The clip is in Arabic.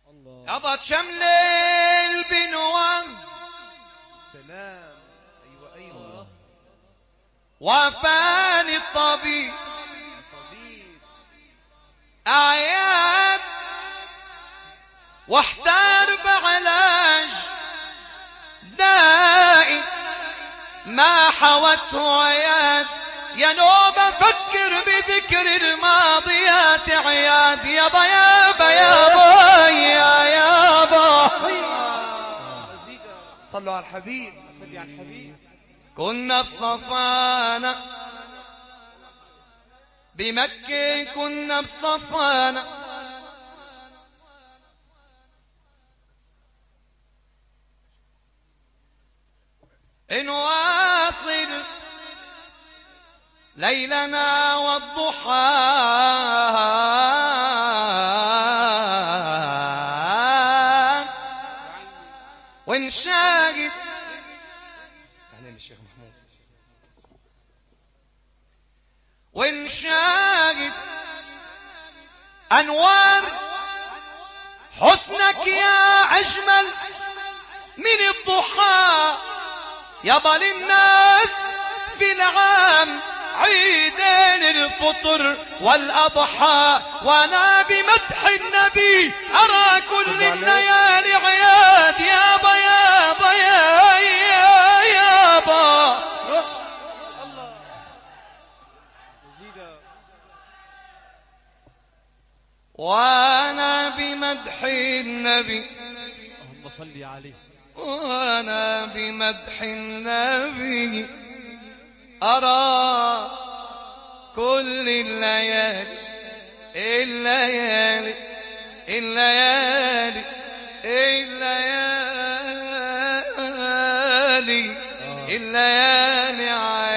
يابا شمل البنوة السلام. أيوة أيوة. وفاني الطبيب أعياد واحتار بعلاج دائي ما حوته عياد يا نوب افكر بذكر الماضيات عياد يابا يابا يابا يا يابا. صلوا على الحبيب. صلي على الحبيب. كنا بصفانا بمكة كنا بصفانا نواصل ليلنا والضحى ونشاهد يعني الشيخ محمود ونشاهد أنوار حسنك يا أجمل من الضحى يابا للناس في العام عيدين الفطر والأضحى وأنا بمدح النبي أرى كل الليالي عياد يابا يابا يا يابا. وأنا بمدح النبي اللهم صل عليه. وأنا بمدح النبي أرى كل الليالي الليالي الليالي الليالي الليالي